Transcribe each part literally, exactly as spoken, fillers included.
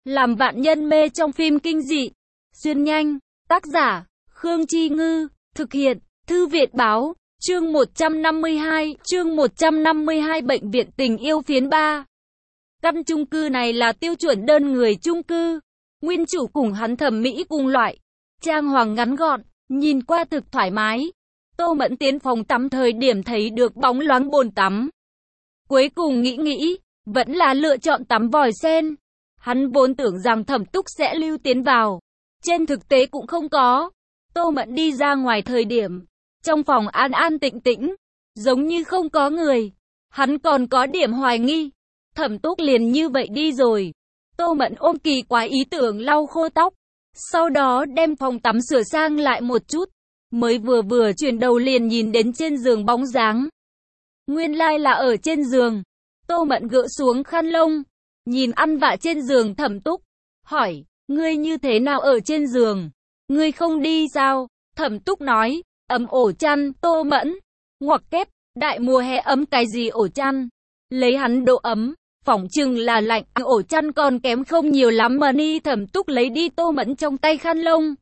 Làm vạn nhân mê trong phim kinh dị. Xuyên nhanh. Tác giả, Khương Chi Ngư. Thực hiện, Thư viện Báo. Chương một trăm năm mươi hai, chương một trăm năm mươi hai Bệnh viện tình yêu phiến ba. Căn chung cư này là tiêu chuẩn đơn người chung cư. Nguyên chủ cùng hắn thẩm mỹ cùng loại. Trang hoàng ngắn gọn, nhìn qua thực thoải mái. Tô Mẫn tiến phòng tắm thời điểm thấy được bóng loáng bồn tắm. Cuối cùng nghĩ nghĩ, vẫn là lựa chọn tắm vòi sen. Hắn vốn tưởng rằng Thẩm Túc sẽ lưu tiến vào. Trên thực tế cũng không có. Tô Mẫn đi ra ngoài thời điểm, trong phòng an an tĩnh tĩnh, giống như không có người. Hắn còn có điểm hoài nghi. Thẩm Túc liền như vậy đi rồi. Tô Mẫn ôm kỳ quái ý tưởng lau khô tóc. Sau đó đem phòng tắm sửa sang lại một chút. Mới vừa vừa chuyển đầu liền nhìn đến trên giường bóng dáng. Nguyên lai là ở trên giường. Tô Mẫn gỡ xuống khăn lông. Nhìn ăn vạ trên giường Thẩm Túc. Hỏi, ngươi như thế nào ở trên giường? Ngươi không đi sao? Thẩm Túc nói, ấm ổ chăn. Tô Mẫn, ngoặc kép, đại mùa hè ấm cái gì ổ chăn? Lấy hắn độ ấm, phỏng chừng là lạnh, ổ chăn còn kém không nhiều lắm mà ni. Thẩm Túc lấy đi Tô Mẫn trong tay khăn lông.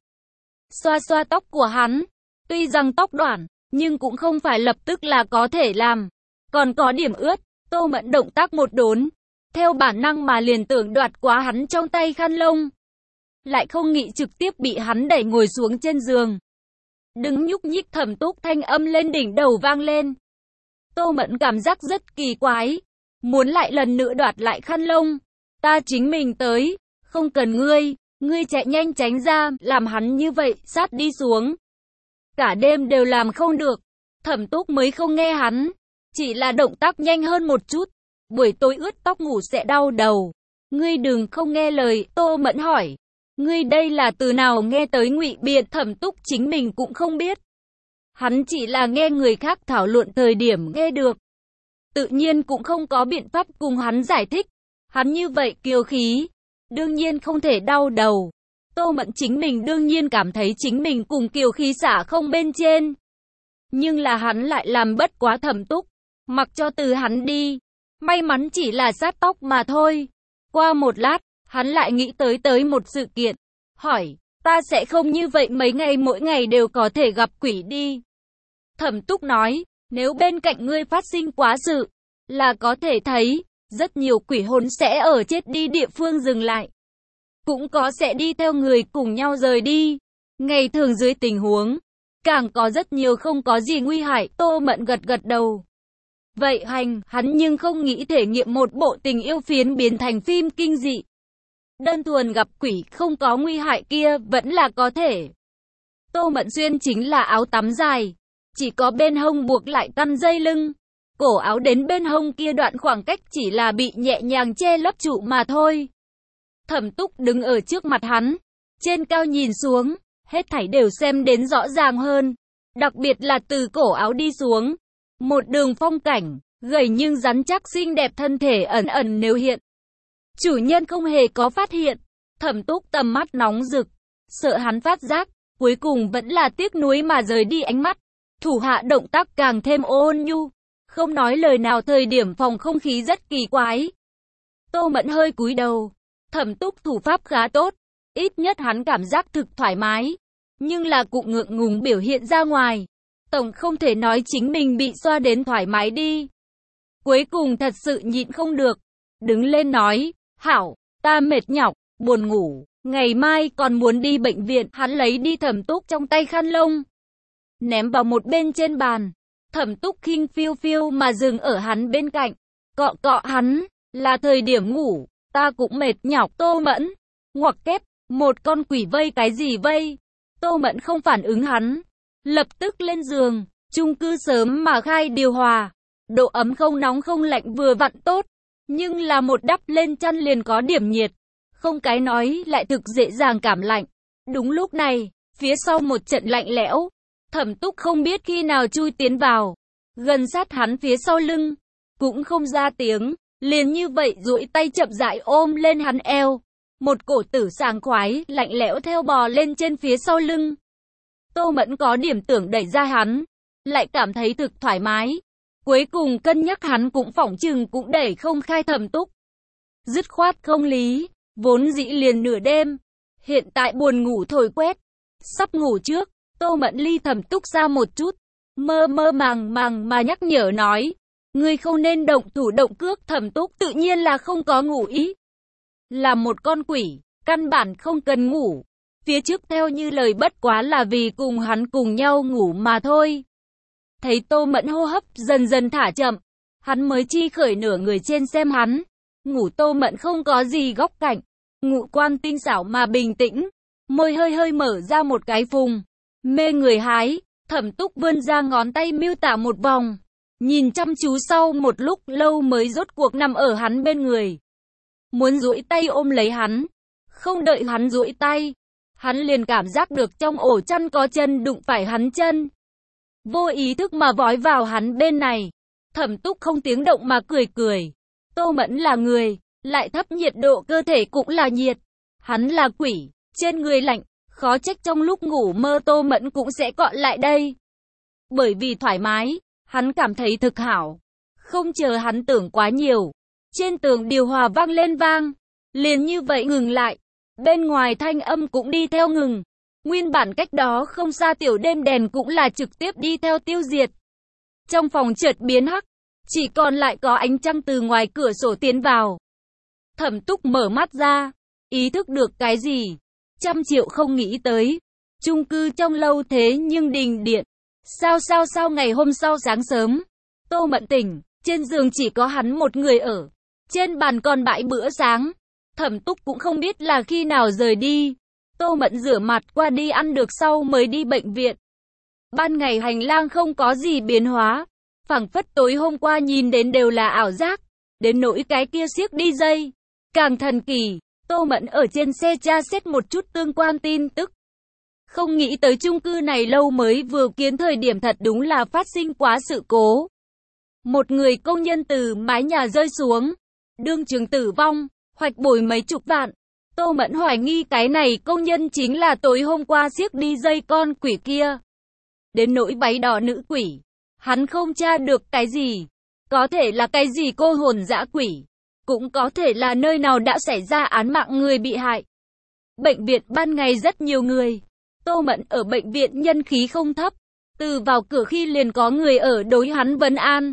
Xoa xoa tóc của hắn. Tuy rằng tóc đoạn, nhưng cũng không phải lập tức là có thể làm. Còn có điểm ướt, Tô Mẫn động tác một đốn. Theo bản năng mà liền tưởng đoạt quá hắn trong tay khăn lông. Lại không nghĩ trực tiếp bị hắn đẩy ngồi xuống trên giường. Đừng nhúc nhích. Thẩm Túc thanh âm lên đỉnh đầu vang lên. Tô Mẫn cảm giác rất kỳ quái. Muốn lại lần nữa đoạt lại khăn lông. Ta chính mình tới, không cần ngươi. Ngươi chạy nhanh tránh ra, làm hắn như vậy, sát đi xuống. Cả đêm đều làm không được. Thẩm Túc mới không nghe hắn. Chỉ là động tác nhanh hơn một chút. Buổi tối ướt tóc ngủ sẽ đau đầu. Ngươi đừng không nghe lời. Tô Mẫn hỏi. Ngươi đây là từ nào nghe tới ngụy biện? Thẩm Túc chính mình cũng không biết. Hắn chỉ là nghe người khác thảo luận thời điểm nghe được. Tự nhiên cũng không có biện pháp cùng hắn giải thích. Hắn như vậy kiêu khí, đương nhiên không thể đau đầu. Tô Mẫn chính mình đương nhiên cảm thấy chính mình cùng kiều khí xả không bên trên. Nhưng là hắn lại làm bất quá Thẩm Túc. Mặc cho từ hắn đi. May mắn chỉ là sát tóc mà thôi. Qua một lát, hắn lại nghĩ tới tới một sự kiện. Hỏi, ta sẽ không như vậy mấy ngày mỗi ngày đều có thể gặp quỷ đi. Thẩm Túc nói, nếu bên cạnh ngươi phát sinh quá sự, là có thể thấy, rất nhiều quỷ hồn sẽ ở chết đi địa phương dừng lại. Cũng có sẽ đi theo người cùng nhau rời đi. Ngày thường dưới tình huống, càng có rất nhiều không có gì nguy hại. Tô Mẫn gật gật đầu. Vậy hành, hắn nhưng không nghĩ thể nghiệm một bộ tình yêu phiến biến thành phim kinh dị. Đơn thuần gặp quỷ không có nguy hại kia vẫn là có thể. Tô Mẫn xuyên chính là áo tắm dài. Chỉ có bên hông buộc lại căn dây lưng. Cổ áo đến bên hông kia đoạn khoảng cách chỉ là bị nhẹ nhàng che lấp trụ mà thôi. Thẩm Túc đứng ở trước mặt hắn. Trên cao nhìn xuống, hết thảy đều xem đến rõ ràng hơn. Đặc biệt là từ cổ áo đi xuống. Một đường phong cảnh, gầy nhưng rắn chắc xinh đẹp thân thể ẩn ẩn nêu hiện. Chủ nhân không hề có phát hiện. Thẩm Túc tầm mắt nóng rực. Sợ hắn phát giác, cuối cùng vẫn là tiếc nuối mà rời đi ánh mắt. Thủ hạ động tác càng thêm ôn nhu. Không nói lời nào thời điểm phòng không khí rất kỳ quái. Tô Mẫn hơi cúi đầu. Thẩm Túc thủ pháp khá tốt. Ít nhất hắn cảm giác thực thoải mái. Nhưng là cũng ngượng ngùng biểu hiện ra ngoài. Tổng không thể nói chính mình bị xoa đến thoải mái đi. Cuối cùng thật sự nhịn không được. Đứng lên nói, hảo, ta mệt nhọc, buồn ngủ. Ngày mai còn muốn đi bệnh viện. Hắn lấy đi Thẩm Túc trong tay khăn lông. Ném vào một bên trên bàn. Thẩm Túc khinh phiêu phiêu mà dừng ở hắn bên cạnh. Cọ cọ hắn, là thời điểm ngủ. Ta cũng mệt nhọc. Tô Mẫn, ngoặc kép, một con quỷ vây cái gì vây? Tô Mẫn không phản ứng hắn. Lập tức lên giường. Chung cư sớm mà khai điều hòa. Độ ấm không nóng không lạnh vừa vặn tốt. Nhưng là một đắp lên chăn liền có điểm nhiệt. Không cái nói lại thực dễ dàng cảm lạnh. Đúng lúc này, phía sau một trận lạnh lẽo. Thẩm Túc không biết khi nào chui tiến vào. Gần sát hắn phía sau lưng. Cũng không ra tiếng. Liền như vậy duỗi tay chậm rãi ôm lên hắn eo. Một cổ tử sảng khoái, lạnh lẽo theo bò lên trên phía sau lưng. Tô Mẫn có điểm tưởng đẩy ra hắn. Lại cảm thấy thực thoải mái. Cuối cùng cân nhắc hắn cũng phỏng chừng cũng đẩy không khai Thẩm Túc. Dứt khoát không lý. Vốn dĩ liền nửa đêm, hiện tại buồn ngủ thổi quét. Sắp ngủ trước, Tô Mẫn ly Thẩm Túc ra một chút, mơ mơ màng màng mà nhắc nhở nói, ngươi không nên động thủ động cước. Thẩm Túc tự nhiên là không có ngủ ý. Là một con quỷ, căn bản không cần ngủ. Phía trước theo như lời bất quá là vì cùng hắn cùng nhau ngủ mà thôi. Thấy Tô Mẫn hô hấp dần dần thả chậm, hắn mới chi khởi nửa người trên xem hắn. Ngủ Tô Mẫn không có gì góc cạnh, ngũ quan tinh xảo mà bình tĩnh, môi hơi hơi mở ra một cái phùng, mê người hái. Thẩm Túc vươn ra ngón tay miêu tả một vòng, nhìn chăm chú sau một lúc lâu mới rốt cuộc nằm ở hắn bên người. Muốn duỗi tay ôm lấy hắn, không đợi hắn duỗi tay, hắn liền cảm giác được trong ổ chăn có chân đụng phải hắn chân. Vô ý thức mà vói vào hắn bên này. Thẩm Túc không tiếng động mà cười cười. Tô Mẫn là người, lại thấp nhiệt độ cơ thể cũng là nhiệt. Hắn là quỷ, trên người lạnh, khó trách trong lúc ngủ mơ Tô Mẫn cũng sẽ cọ lại đây. Bởi vì thoải mái, hắn cảm thấy thực hảo. Không chờ hắn tưởng quá nhiều, trên tường điều hòa vang lên vang, liền như vậy ngừng lại. Bên ngoài thanh âm cũng đi theo ngừng. Nguyên bản cách đó không xa tiểu đêm đèn cũng là trực tiếp đi theo tiêu diệt. Trong phòng chợt biến hắc, chỉ còn lại có ánh trăng từ ngoài cửa sổ tiến vào. Thẩm Túc mở mắt ra, ý thức được cái gì, trăm triệu không nghĩ tới. Chung cư trong lâu thế nhưng đình điện. Sao sao sao ngày hôm sau sáng sớm, Tô Mẫn tỉnh, trên giường chỉ có hắn một người ở. Trên bàn còn bãi bữa sáng. Thẩm Túc cũng không biết là khi nào rời đi. Tô Mẫn rửa mặt qua đi ăn được sau mới đi bệnh viện. Ban ngày hành lang không có gì biến hóa, phảng phất tối hôm qua nhìn đến đều là ảo giác. Đến nỗi cái kia siếc đi dây, càng thần kỳ. Tô Mẫn ở trên xe tra xét một chút tương quan tin tức. Không nghĩ tới chung cư này lâu mới vừa kiến thời điểm thật đúng là phát sinh quá sự cố. Một người công nhân từ mái nhà rơi xuống, đương trường tử vong, hoạch bồi mấy chục vạn. Tô Mẫn hoài nghi cái này công nhân chính là tối hôm qua siếc đi dây con quỷ kia. Đến nỗi váy đỏ nữ quỷ, hắn không tra được cái gì. Có thể là cái gì cô hồn dã quỷ, cũng có thể là nơi nào đã xảy ra án mạng người bị hại. Bệnh viện ban ngày rất nhiều người. Tô Mẫn ở bệnh viện nhân khí không thấp. Từ vào cửa khi liền có người ở đối hắn vấn an.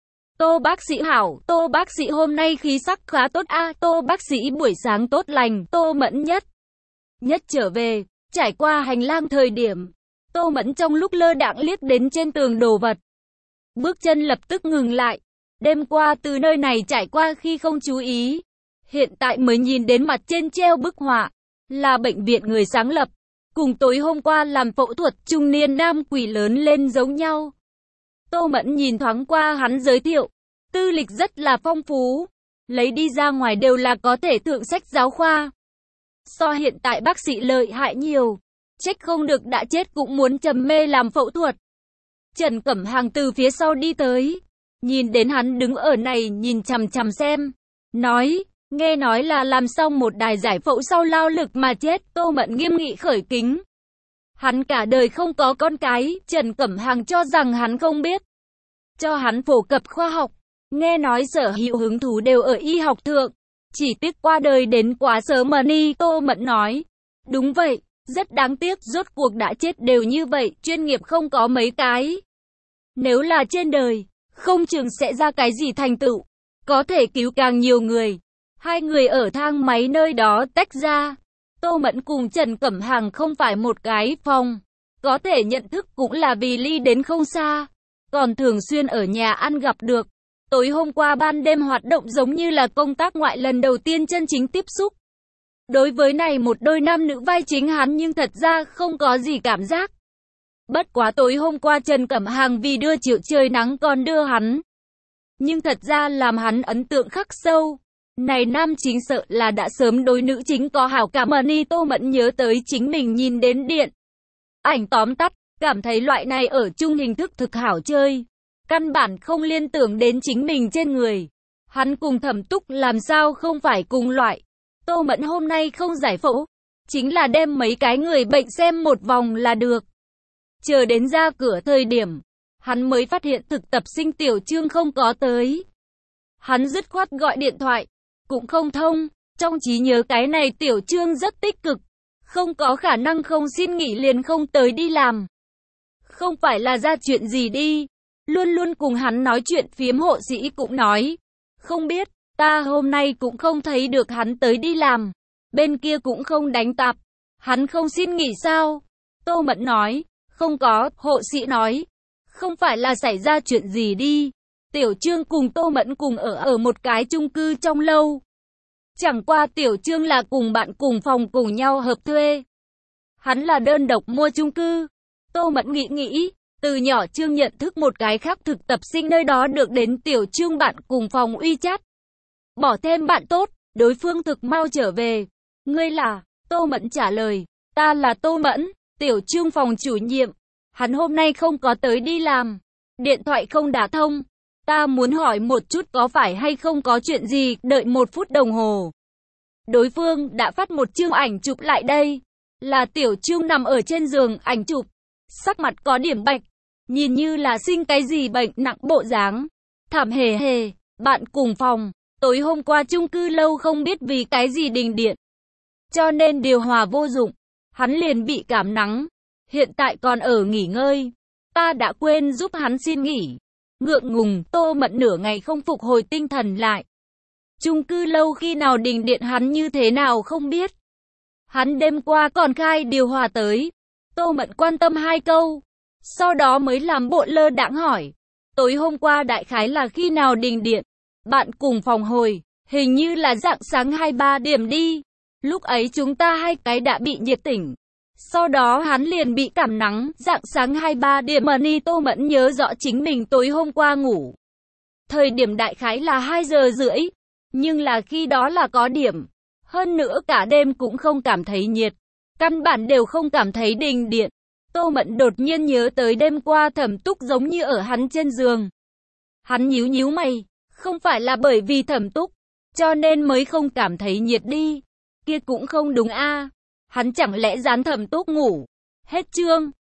Tô bác sĩ hảo, Tô bác sĩ hôm nay khí sắc khá tốt a, à, Tô bác sĩ buổi sáng tốt lành, Tô Mẫn nhất. Nhất trở về, trải qua hành lang thời điểm, Tô Mẫn trong lúc lơ đãng liếc đến trên tường đồ vật. Bước chân lập tức ngừng lại, đêm qua từ nơi này trải qua khi không chú ý. Hiện tại mới nhìn đến mặt trên treo bức họa, là bệnh viện người sáng lập, cùng tối hôm qua làm phẫu thuật trung niên nam quỷ lớn lên giống nhau. Tô Mẫn nhìn thoáng qua hắn giới thiệu, tư lịch rất là phong phú, lấy đi ra ngoài đều là có thể thượng sách giáo khoa. So hiện tại bác sĩ lợi hại nhiều, trách không được đã chết cũng muốn trầm mê làm phẫu thuật. Trần Cẩm Hằng từ phía sau đi tới, nhìn đến hắn đứng ở này nhìn chằm chằm xem, nói, nghe nói là làm xong một đài giải phẫu sau lao lực mà chết. Tô Mẫn nghiêm nghị khởi kính. Hắn cả đời không có con cái, Trần Cẩm Hằng cho rằng hắn không biết. Cho hắn phổ cập khoa học, nghe nói sở hữu hứng thú đều ở y học thượng. Chỉ tiếc qua đời đến quá sớm mà ni. Tô Mẫn nói, đúng vậy, rất đáng tiếc, rốt cuộc đã chết đều như vậy, chuyên nghiệp không có mấy cái. Nếu là trên đời, không chừng sẽ ra cái gì thành tựu, có thể cứu càng nhiều người. Hai người ở thang máy nơi đó tách ra. Tô Mẫn cùng Trần Cẩm Hằng không phải một cái phòng, có thể nhận thức cũng là vì ly đến không xa, còn thường xuyên ở nhà ăn gặp được. Tối hôm qua ban đêm hoạt động giống như là công tác ngoại lần đầu tiên chân chính tiếp xúc. Đối với này một đôi nam nữ vai chính hắn nhưng thật ra không có gì cảm giác. Bất quá tối hôm qua Trần Cẩm Hằng vì đưa Triệu Trời Nắng còn đưa hắn, nhưng thật ra làm hắn ấn tượng khắc sâu. Này nam chính sợ là đã sớm đối nữ chính có hảo cảm mà ni. Tô Mẫn nhớ tới chính mình nhìn đến điện ảnh tóm tắt, cảm thấy loại này ở chung hình thức thực hảo chơi. Căn bản không liên tưởng đến chính mình trên người. Hắn cùng Thẩm Túc làm sao không phải cùng loại. Tô Mẫn hôm nay không giải phẫu, chính là đem mấy cái người bệnh xem một vòng là được. Chờ đến ra cửa thời điểm, hắn mới phát hiện thực tập sinh Tiểu Trương không có tới. Hắn dứt khoát gọi điện thoại, cũng không thông, Trong trí nhớ cái này Tiểu Trương rất tích cực, không có khả năng không xin nghỉ liền không tới đi làm. Không phải là ra chuyện gì đi, luôn luôn cùng hắn nói chuyện phiếm hộ sĩ cũng nói, không biết, ta hôm nay cũng không thấy được hắn tới đi làm, bên kia cũng không đánh tạp, hắn không xin nghỉ sao? Tô Mẫn nói, không có, hộ sĩ nói, không phải là xảy ra chuyện gì đi. Tiểu Trương cùng Tô Mẫn cùng ở ở một cái chung cư trong lâu. Chẳng qua Tiểu Trương là cùng bạn cùng phòng cùng nhau hợp thuê. Hắn là đơn độc mua chung cư. Tô Mẫn nghĩ nghĩ, từ nhỏ Trương nhận thức một cái khác thực tập sinh nơi đó được đến Tiểu Trương bạn cùng phòng uy chát. Bỏ thêm bạn tốt, đối phương thực mau trở về. Ngươi là? Tô Mẫn trả lời, ta là Tô Mẫn, Tiểu Trương phòng chủ nhiệm. Hắn hôm nay không có tới đi làm. Điện thoại không đả thông. Ta muốn hỏi một chút có phải hay không có chuyện gì, đợi một phút đồng hồ. Đối phương đã phát một chương ảnh chụp lại đây. Là Tiểu Trương nằm ở trên giường, ảnh chụp. Sắc mặt có điểm bạch. Nhìn như là sinh cái gì bệnh nặng bộ dáng. Thảm hề hề, bạn cùng phòng. Tối hôm qua chung cư lâu không biết vì cái gì đình điện. Cho nên điều hòa vô dụng. Hắn liền bị cảm nắng. Hiện tại còn ở nghỉ ngơi. Ta đã quên giúp hắn xin nghỉ. Ngượng ngùng, Tô Mẫn nửa ngày không phục hồi tinh thần lại. Chung cư lâu khi nào đình điện hắn như thế nào không biết. Hắn đêm qua còn khai điều hòa tới. Tô Mẫn quan tâm hai câu. Sau đó mới làm bộ lơ đãng hỏi. Tối hôm qua đại khái là khi nào đình điện? Bạn cùng phòng hồi, hình như là rạng sáng hai ba điểm đi. Lúc ấy chúng ta hai cái đã bị nhiệt tỉnh. Sau đó hắn liền bị cảm nắng, rạng sáng hai ba điểm mà ni. Tô Mẫn nhớ rõ chính mình tối hôm qua ngủ. Thời điểm đại khái là hai giờ rưỡi, nhưng là khi đó là có điểm. Hơn nữa cả đêm cũng không cảm thấy nhiệt, căn bản đều không cảm thấy đình điện. Tô Mẫn đột nhiên nhớ tới đêm qua Thẩm Túc giống như ở hắn trên giường. Hắn nhíu nhíu mày, không phải là bởi vì Thẩm Túc, cho nên mới không cảm thấy nhiệt đi. Kia cũng không đúng a. Hắn chẳng lẽ dán Thẩm Túc ngủ. Hết chương.